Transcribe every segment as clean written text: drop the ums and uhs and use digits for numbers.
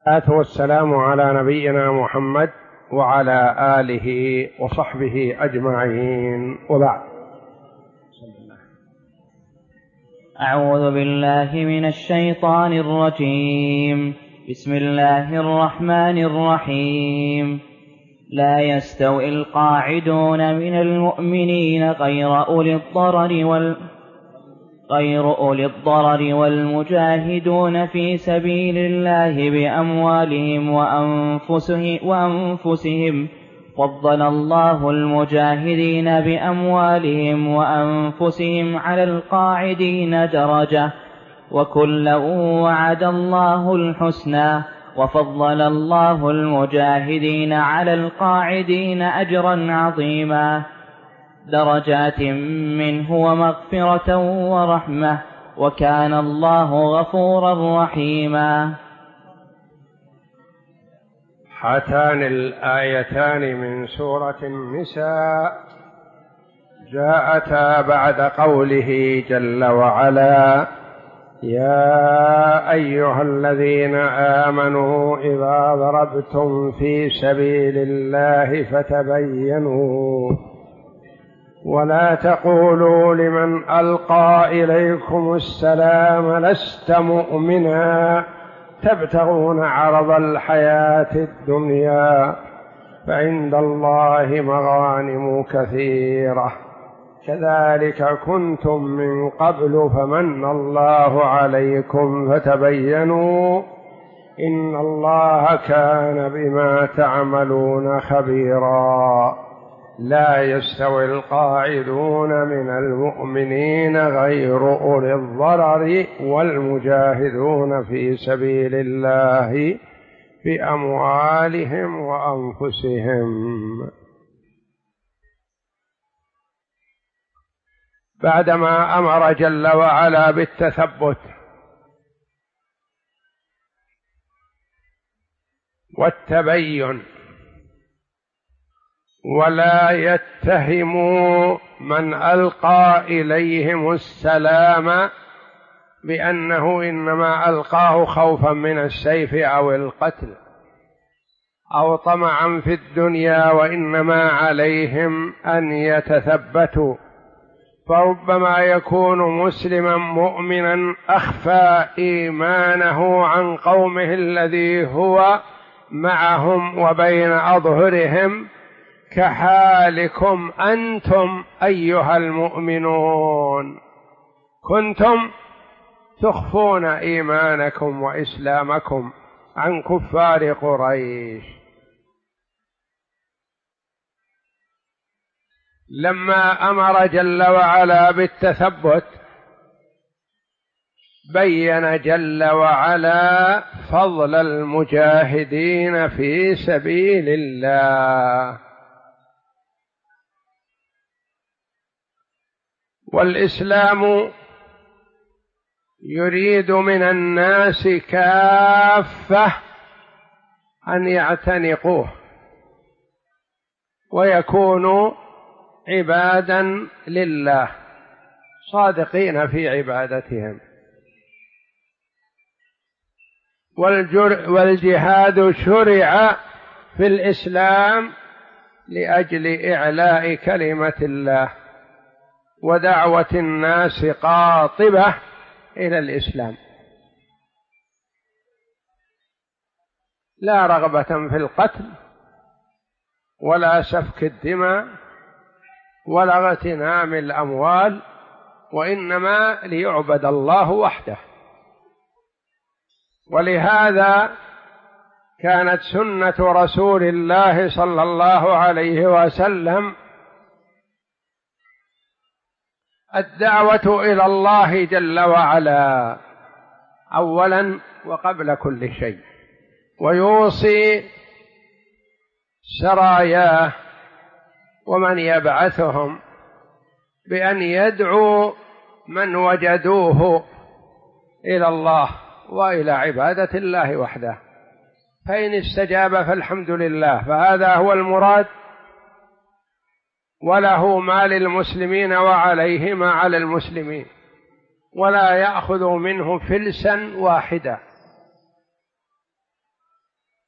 والسلام على نبينا محمد وعلى آله وصحبه أجمعين، وبعد. أعوذ بالله من الشيطان الرجيم. بسم الله الرحمن الرحيم. لا يستوي القاعدون من المؤمنين غير أولي الضرر والمجاهدون في سبيل الله بأموالهم وأنفسهم. فضل الله المجاهدين بأموالهم وأنفسهم على القاعدين درجة، وكلا وعد الله الحسنى، وفضل الله المجاهدين على القاعدين أجرا عظيما، درجات منه ومغفرة ورحمة، وكان الله غفورا رحيما. هاتان الآيتان من سورة النساء جاءتا بعد قوله جل وعلا: يا أيها الذين آمنوا إذا ضربتم في سبيل الله فتبينوا ولا تقولوا لمن ألقى إليكم السلام لست مؤمنا تبتغون عرض الحياة الدنيا فعند الله مغانم كثيرة كذلك كنتم من قبل فمن الله عليكم فتبينوا إن الله كان بما تعملون خبيرا. لا يستوي القاعدون من المؤمنين غير أولي الضرر والمجاهدون في سبيل الله بأموالهم وأنفسهم. بعدما أمر جل وعلا بالتثبت والتبين ولا يتهموا من ألقى إليهم السلام بأنه إنما ألقاه خوفا من السيف أو القتل أو طمعا في الدنيا، وإنما عليهم أن يتثبتوا، فربما يكون مسلما مؤمنا أخفى إيمانه عن قومه الذي هو معهم وبين أظهرهم، كحالكم أنتم أيها المؤمنون كنتم تخفون إيمانكم وإسلامكم عن كفار قريش. لما أمر جل وعلا بالتثبت بين جل وعلا فضل المجاهدين في سبيل الله. والإسلام يريد من الناس كافة أن يعتنقوه ويكونوا عبادا لله صادقين في عبادتهم. والجهاد شرع في الإسلام لأجل إعلاء كلمة الله ودعوة الناس قاطبة إلى الإسلام، لا رغبة في القتل ولا سفك الدماء ولا اغتنام الأموال، وإنما ليعبد الله وحده. ولهذا كانت سنة رسول الله صلى الله عليه وسلم الدعوة إلى الله جل وعلا أولا وقبل كل شيء، ويوصي سراياه ومن يبعثهم بأن يدعوا من وجدوه إلى الله وإلى عبادة الله وحده، فإن استجاب فالحمد لله، فهذا هو المراد، وله ما للمسلمين وعليه ما على المسلمين، ولا يأخذ منه فلسا واحدا.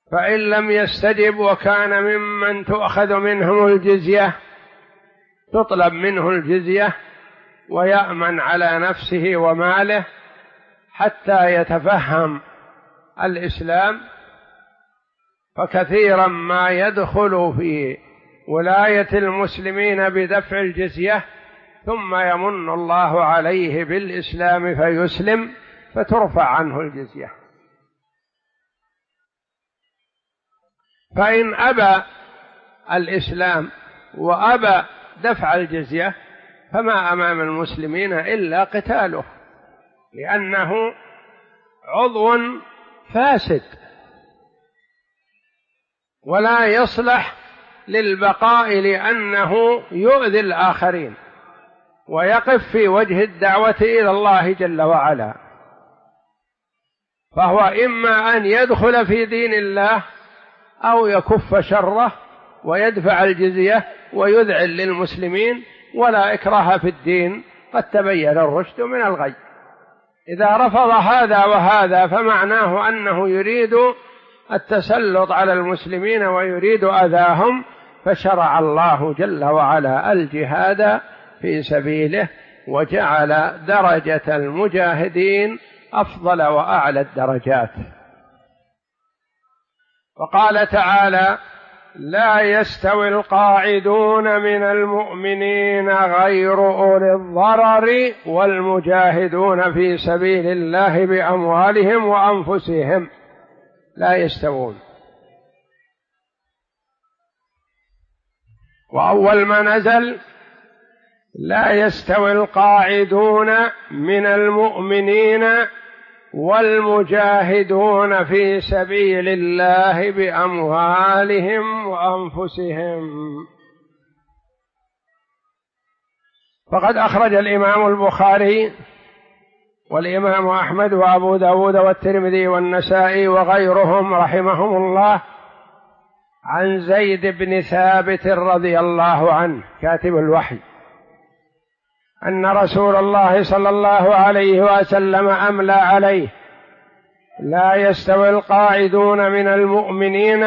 فإن لم يستجب وكان ممن تؤخذ منهم الجزية تطلب منه الجزية ويأمن على نفسه وماله حتى يتفهم الإسلام. فكثيرا ما يدخل في ولاية المسلمين بدفع الجزية ثم يمن الله عليه بالإسلام فيسلم فترفع عنه الجزية. فإن أبى الإسلام وأبى دفع الجزية فما أمام المسلمين إلا قتاله، لأنه عضو فاسد ولا يصلح للبقاء، لأنه يؤذي الآخرين ويقف في وجه الدعوة إلى الله جل وعلا. فهو إما أن يدخل في دين الله أو يكف شره ويدفع الجزية ويذعن للمسلمين، ولا إكراه في الدين، قد تبين الرشد من الغي. إذا رفض هذا وهذا فمعناه أنه يريد التسلط على المسلمين ويريد أذاهم، فشرع الله جل وعلا الجهاد في سبيله وجعل درجة المجاهدين أفضل وأعلى الدرجات. وقال تعالى: لا يستوي القاعدون من المؤمنين غير أولي الضرر والمجاهدون في سبيل الله بأموالهم وأنفسهم، لا يستوون. وأول ما نزل: لا يستوي القاعدون من المؤمنين والمجاهدون في سبيل الله بأموالهم وأنفسهم. فقد أخرج الإمام البخاري والإمام أحمد وأبو داود والترمذي والنسائي وغيرهم رحمهم الله عن زيد بن ثابت رضي الله عنه كاتب الوحي أن رسول الله صلى الله عليه وسلم أملى عليه: لا يستوي القاعدون من المؤمنين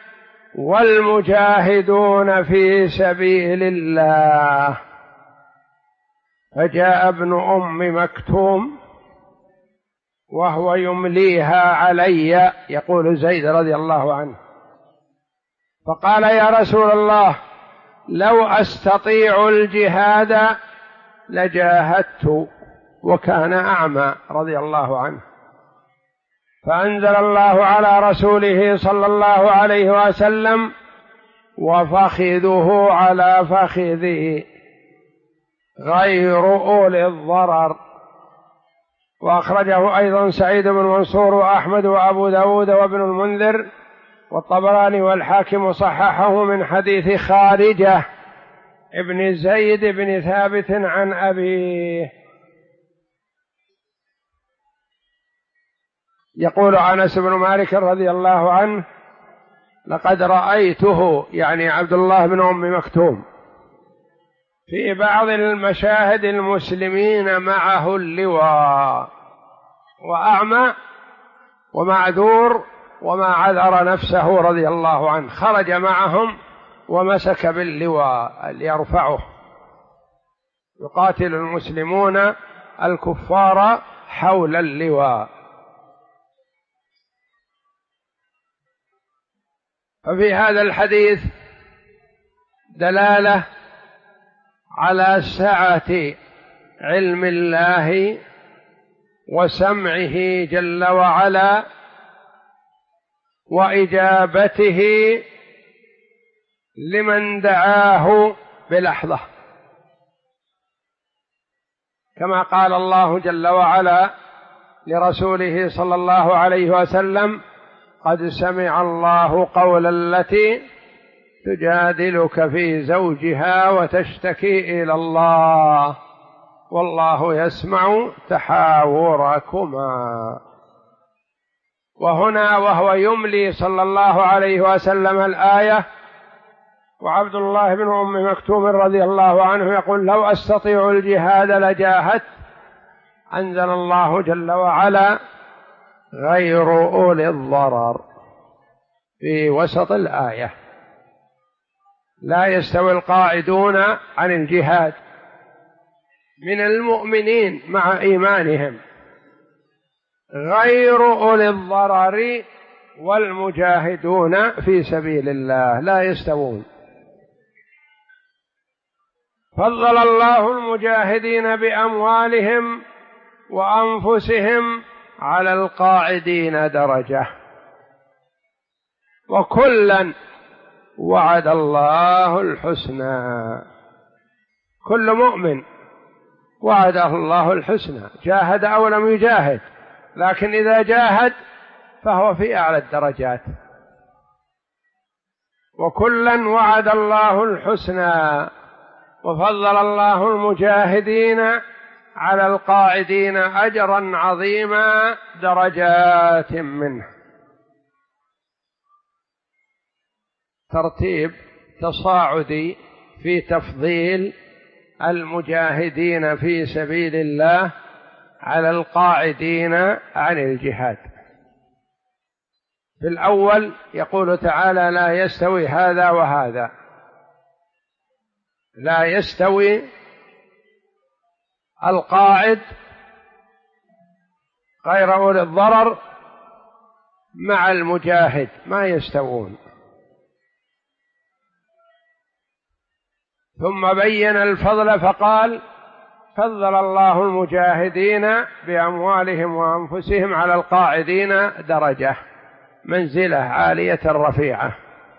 والمجاهدون في سبيل الله. فجاء ابن أم مكتوم وهو يمليها علي، يقول زيد رضي الله عنه، فقال: يا رسول الله، لو أستطيع الجهاد لجاهدت، وكان أعمى رضي الله عنه. فأنزل الله على رسوله صلى الله عليه وسلم: وفخذه على فخذه غير أولي الضرر. وأخرجه أيضا سعيد بن منصور وأحمد وأبو داود وابن المنذر والطبراني والحاكم وصححه من حديث خارجة ابن زيد بن ثابت عن أبيه. يقول أنس بن مالك رضي الله عنه: لقد رأيته، يعني عبد الله بن أم مكتوم، في بعض المشاهد المسلمين معه اللواء، وأعمى ومعذور وما عذر نفسه رضي الله عنه، خرج معهم ومسك باللواء ليرفعه. يقاتل المسلمون الكفار حول اللواء. ففي هذا الحديث دلالة على سعة علم الله وسمعه جل وعلا وإجابته لمن دعاه بلحظة، كما قال الله جل وعلا لرسوله صلى الله عليه وسلم: قد سمع الله قول التي تجادلك في زوجها وتشتكي إلى الله والله يسمع تحاوركما. وهنا وهو يملي صلى الله عليه وسلم الآية، وعبد الله بن أم مكتوم رضي الله عنه يقول: لو أستطيع الجهاد لجاهدت، أنزل الله جل وعلا: غير أولي الضرر، في وسط الآية. لا يستوي القاعدون عن الجهاد من المؤمنين مع إيمانهم غير أولي الضرر والمجاهدون في سبيل الله، لا يستوون. فضل الله المجاهدين بأموالهم وأنفسهم على القاعدين درجة، وكلا وعد الله الحسنى. كل مؤمن وعده الله الحسنى، جاهد أو لم يجاهد، لكن إذا جاهد فهو في أعلى الدرجات. وكلا وعد الله الحسنى، وفضل الله المجاهدين على القاعدين أجرا عظيما درجات منه. ترتيب تصاعدي في تفضيل المجاهدين في سبيل الله على القاعدين عن الجهاد. في الأول يقول تعالى: لا يستوي هذا وهذا، لا يستوي القاعد غير أولي الضرر مع المجاهد، ما يستوون. ثم بين الفضل فقال: فضل الله المجاهدين بأموالهم وأنفسهم على القاعدين درجة، منزلة عالية رفيعة.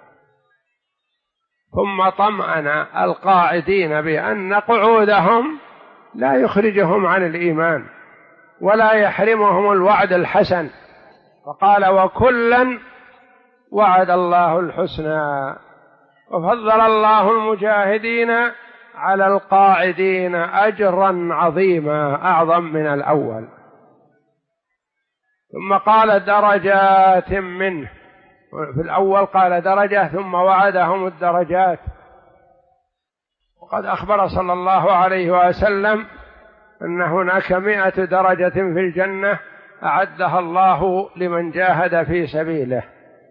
ثم طمأن القاعدين بأن قعودهم لا يخرجهم عن الإيمان ولا يحرمهم الوعد الحسن، فقال: وكلا وعد الله الحسنى. وفضل الله المجاهدين على القاعدين أجرا عظيما، أعظم من الأول. ثم قال: درجات منه. في الأول قال درجة ثم وعدهم الدرجات. وقد أخبر صلى الله عليه وسلم أن هناك 100 درجة في الجنة أعدها الله لمن جاهد في سبيله،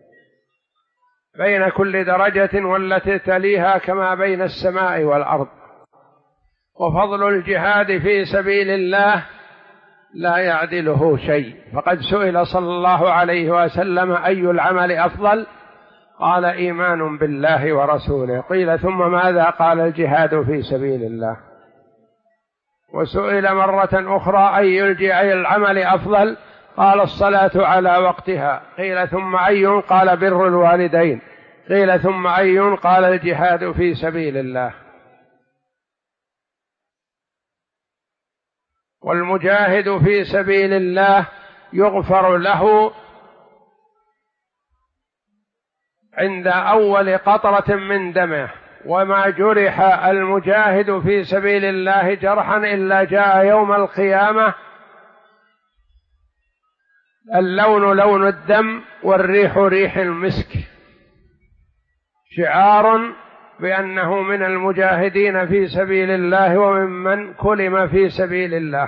بين كل درجة والتي تليها كما بين السماء والأرض. وفضل الجهاد في سبيل الله لا يعدله شيء. فقد سئل صلى الله عليه وسلم: أي العمل أفضل؟ قال: إيمان بالله ورسوله. قيل: ثم ماذا؟ قال: الجهاد في سبيل الله. وسئل مرة أخرى: أي العمل أفضل؟ قال: الصلاة على وقتها. قيل: ثم أي؟ قال: بر الوالدين. قيل: ثم أي؟ قال: الجهاد في سبيل الله. والمجاهد في سبيل الله يغفر له عند أول قطرة من دمه، وما جرح المجاهد في سبيل الله جرحا إلا جاء يوم القيامة اللون لون الدم والريح ريح المسك، شعار بأنه من المجاهدين في سبيل الله وممن كلم في سبيل الله.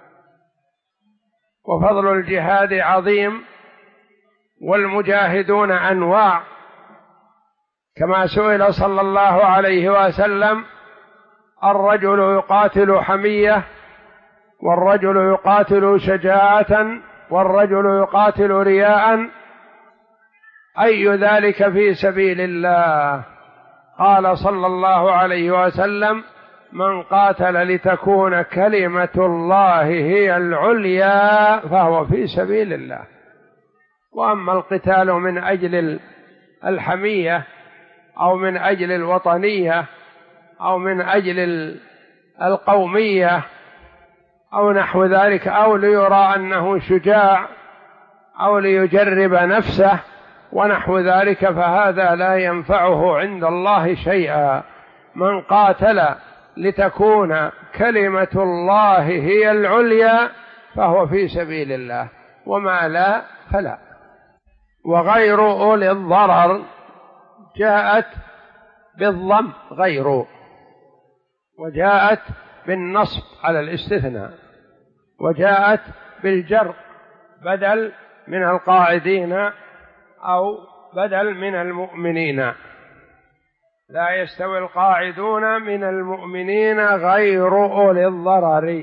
وفضل الجهاد عظيم، والمجاهدون أنواع، كما سئل صلى الله عليه وسلم: الرجل يقاتل حمية، والرجل يقاتل شجاعة، والرجل يقاتل رياء، أي ذلك في سبيل الله؟ قال صلى الله عليه وسلم: من قاتل لتكون كلمة الله هي العليا فهو في سبيل الله. وأما القتال من أجل الحمية أو من أجل الوطنية أو من أجل القومية أو نحو ذلك، أو ليرى أنه شجاع أو ليجرب نفسه ونحو ذلك، فهذا لا ينفعه عند الله شيئا. من قاتل لتكون كلمة الله هي العليا فهو في سبيل الله، وما لا فلا. وغير أولي الضرر جاءت بالضم غير، وجاءت بالنصب على الاستثناء، وجاءت بالجر بدل من القاعدين أو بدل من المؤمنين. لا يستوي القاعدون من المؤمنين غير أولي الضرر.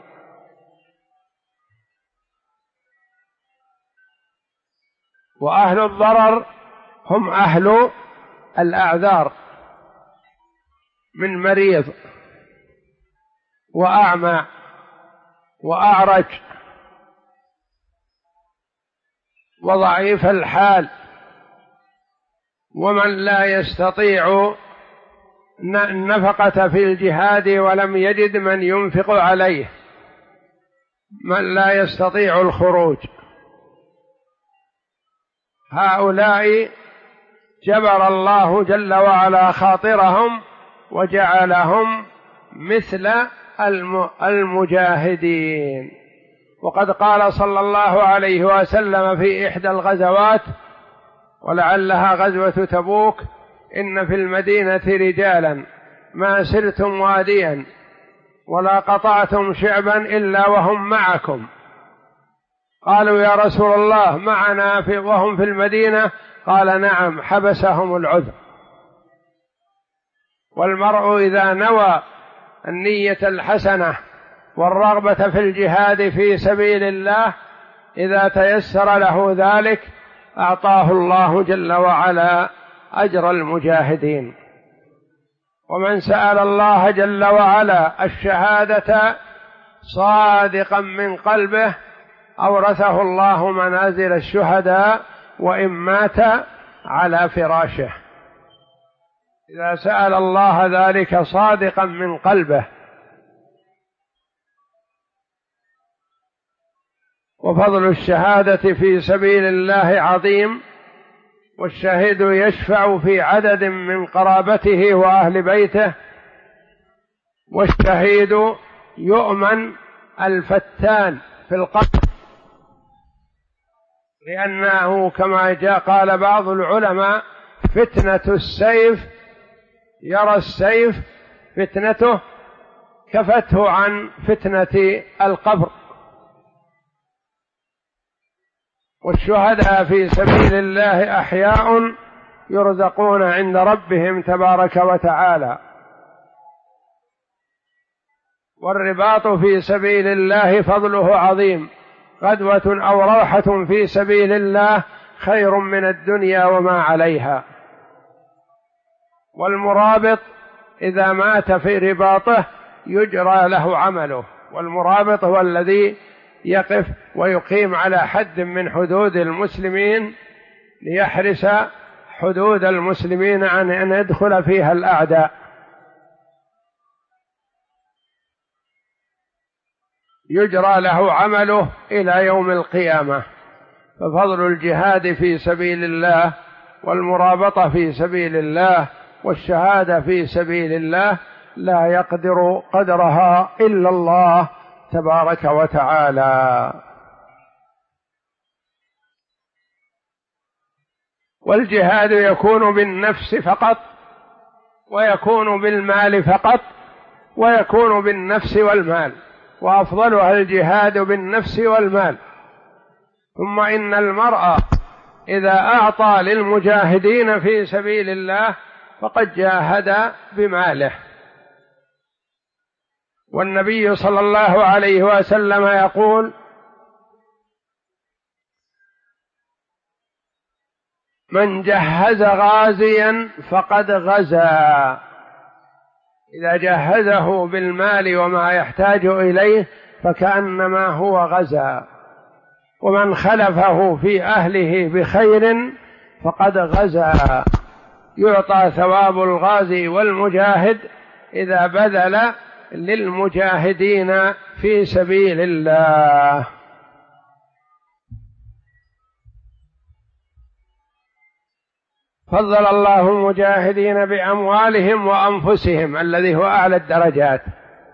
وأهل الضرر هم أهل الأعذار من مريض وأعمى وأعرج وضعيف الحال ومن لا يستطيع النفقة في الجهاد ولم يجد من ينفق عليه، من لا يستطيع الخروج. هؤلاء جبر الله جل وعلا خاطرهم وجعلهم مثل المجاهدين. وقد قال صلى الله عليه وسلم في إحدى الغزوات ولعلها غزوة تبوك: إن في المدينة رجالا ما سرتم واديا ولا قطعتم شعبا إلا وهم معكم. قالوا: يا رسول الله معنا وهم في المدينة؟ قال: نعم، حبسهم العذر. والمرء إذا نوى النية الحسنة والرغبة في الجهاد في سبيل الله، إذا تيسر له ذلك أعطاه الله جل وعلا أجر المجاهدين. ومن سأل الله جل وعلا الشهادة صادقا من قلبه أورثه الله منازل الشهداء وإن مات على فراشه. إذا سأل الله ذلك صادقا من قلبه. وفضل الشهادة في سبيل الله عظيم، والشهيد يشفع في عدد من قرابته وأهل بيته، والشهيد يؤمن الفتان في القبر، لأنه كما قال بعض العلماء: فتنة السيف، يرى السيف فتنته كفته عن فتنة القبر. والشهداء في سبيل الله أحياء يرزقون عند ربهم تبارك وتعالى. والرباط في سبيل الله فضله عظيم، غدوة أو روحة في سبيل الله خير من الدنيا وما عليها. والمرابط إذا مات في رباطه يجرى له عمله، والمرابط هو الذي يقف ويقيم على حد من حدود المسلمين ليحرس حدود المسلمين عن أن يدخل فيها الأعداء. يجرى له عمله إلى يوم القيامة. ففضل الجهاد في سبيل الله والمرابطة في سبيل الله والشهادة في سبيل الله لا يقدر قدرها إلا الله تبارك وتعالى. والجهاد يكون بالنفس فقط، ويكون بالمال فقط، ويكون بالنفس والمال، وأفضلها الجهاد بالنفس والمال. ثم إن المرء إذا أعطى للمجاهدين في سبيل الله فقد جاهد بماله. والنبي صلى الله عليه وسلم يقول: من جهز غازيا فقد غزا. إذا جهزه بالمال وما يحتاج إليه فكأنما هو غزا. ومن خلفه في أهله بخير فقد غزا. يعطى ثواب الغازي والمجاهد إذا بذل للمجاهدين في سبيل الله. فضل الله المجاهدين بأموالهم وأنفسهم الذي هو أعلى الدرجات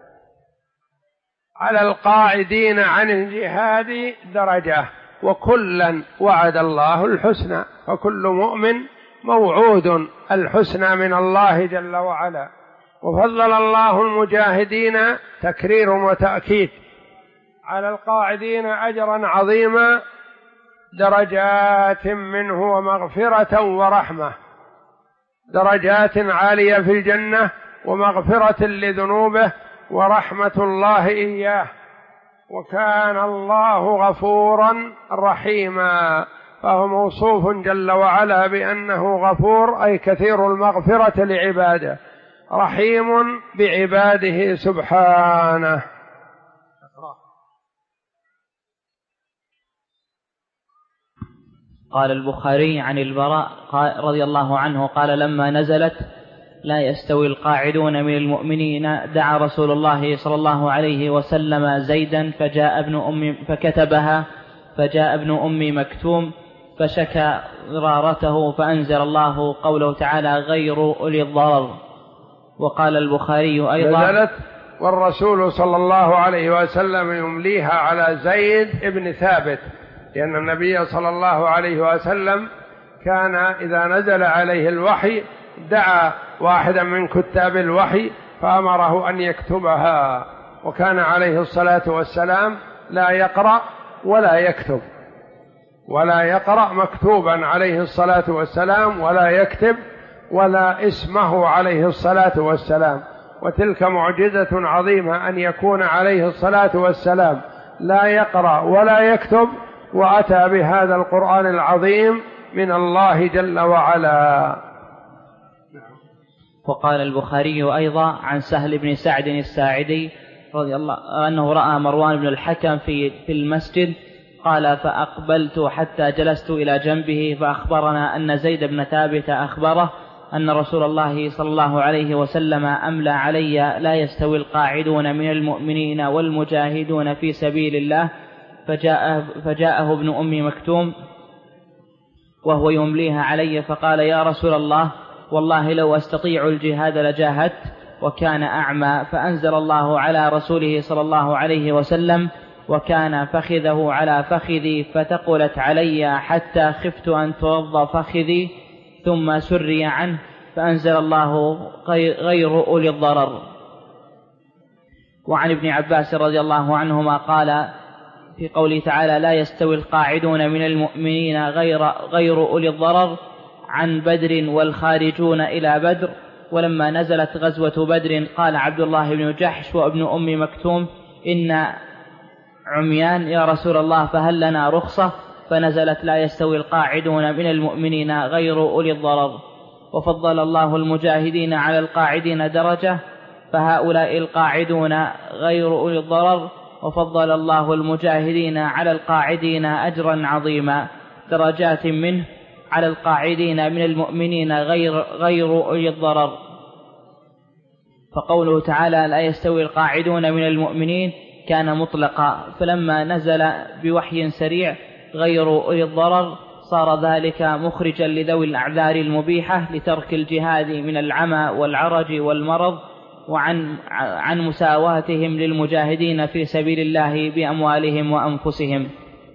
على القاعدين عن الجهاد درجة، وكلا وعد الله الحسنى، فكل مؤمن موعود الحسنى من الله جل وعلا. وفضل الله المجاهدين تكرير وتأكيد على القاعدين أجرا عظيما درجات منه ومغفرة ورحمة، درجات عالية في الجنة ومغفرة لذنوبه ورحمة الله إياه، وكان الله غفورا رحيما، فهو موصوف جل وعلا بأنه غفور أي كثير المغفرة لعباده، رحيم بعباده سبحانه. قال البخاري عن البراء رضي الله عنه قال لما نزلت لا يستوي القاعدون من المؤمنين دعا رسول الله صلى الله عليه وسلم زيدا فكتبها فجاء ابن أم مكتوم فشكى ضرارته فأنزل الله قوله تعالى غير أولي الضرر. وقال البخاري أيضا نزلت والرسول صلى الله عليه وسلم يمليها على زيد ابن ثابت، لأن النبي صلى الله عليه وسلم كان إذا نزل عليه الوحي دعا واحدا من كتاب الوحي فأمره أن يكتبها، وكان عليه الصلاة والسلام لا يقرأ ولا يكتب، ولا يقرأ مكتوبا عليه الصلاة والسلام ولا يكتب ولا اسمه عليه الصلاة والسلام. وتلك معجزة عظيمة أن يكون عليه الصلاة والسلام لا يقرأ ولا يكتب وأتى بهذا القرآن العظيم من الله جل وعلا. وقال البخاري أيضا عن سهل بن سعد الساعدي رضي الله أنه رأى مروان بن الحكم في المسجد قال فأقبلت حتى جلست إلى جنبه فأخبرنا أن زيد بن ثابت أخبره أن رسول الله صلى الله عليه وسلم أملى علي لا يستوي القاعدون من المؤمنين والمجاهدون في سبيل الله، فجاءه ابن أم مكتوم وهو يمليها علي فقال يا رسول الله والله لو أستطيع الجهاد لجاهدت، وكان أعمى، فأنزل الله على رسوله صلى الله عليه وسلم وكان فخذه على فخذي فتقلت علي حتى خفت أن توضى فخذي ثم سري عنه، فأنزل الله غير أولي الضرر. وعن ابن عباس رضي الله عنهما قال في قوله تعالى لا يستوي القاعدون من المؤمنين غير أولي الضرر عن بدر والخارجون إلى بدر. ولما نزلت غزوة بدر قال عبد الله بن جحش وابن أم مكتوم إن عميان يا رسول الله فهل لنا رخصة؟ فنزلت لا يستوي القاعدون من المؤمنين غير أولي الضرر. وفضل الله المجاهدين على القاعدين درجة، فهؤلاء القاعدون غير أولي الضرر، وفضل الله المجاهدين على القاعدين أجرا عظيما درجات منه على القاعدين من المؤمنين غير أولي الضرر. فقوله تعالى لا يستوي القاعدون من المؤمنين كان مطلقا، فلما نزل بوحي سريع غير أولي الضرر صار ذلك مخرجا لذوي الأعذار المبيحة لترك الجهاد من العمى والعرج والمرض، وعن مساواتهم للمجاهدين في سبيل الله بأموالهم وأنفسهم.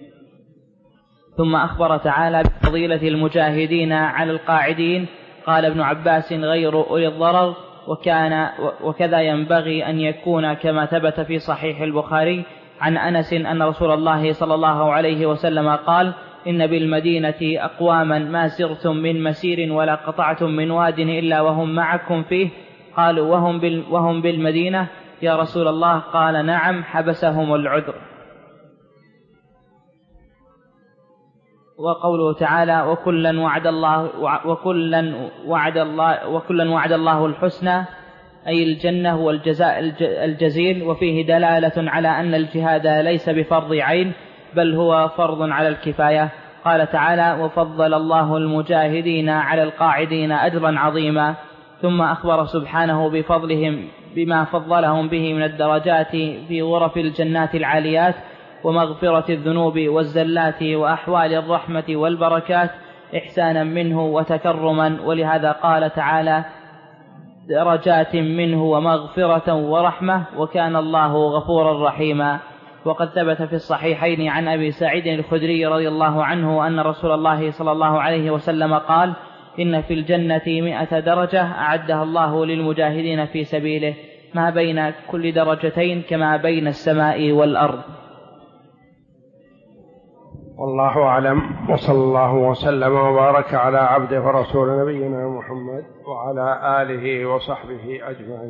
ثم أخبر تعالى بفضيلة المجاهدين على القاعدين. قال ابن عباس غير أولي الضرر، وكذا ينبغي أن يكون كما ثبت في صحيح البخاري عن أنس أن رسول الله صلى الله عليه وسلم قال إن بالمدينة أقواما ما سرتم من مسير ولا قطعتم من واد إلا وهم معكم فيه. قالوا وهم بالمدينة يا رسول الله؟ قال نعم حبسهم العذر. وقوله تعالى وكلا وعد الله الحسنى أي الجنة والجزاء الجزيل. وفيه دلالة على أن الجهاد ليس بفرض عين بل هو فرض على الكفاية. قال تعالى وفضل الله المجاهدين على القاعدين أجرا عظيما. ثم أخبر سبحانه بفضلهم بما فضلهم به من الدرجات في غرف الجنات العاليات ومغفرة الذنوب والزلات وأحوال الرحمة والبركات إحسانا منه وتكرما. ولهذا قال تعالى درجات منه ومغفرة ورحمة وكان الله غفورا رحيما. وقد ثبت في الصحيحين عن أبي سعيد الخدري رضي الله عنه أن رسول الله صلى الله عليه وسلم قال إن في الجنة 100 درجة أعدها الله للمجاهدين في سبيله ما بين كل درجتين كما بين السماء والأرض. والله أعلم، وصلى الله وسلم وبارك على عبده ورسول نبينا محمد وعلى آله وصحبه أجمعين.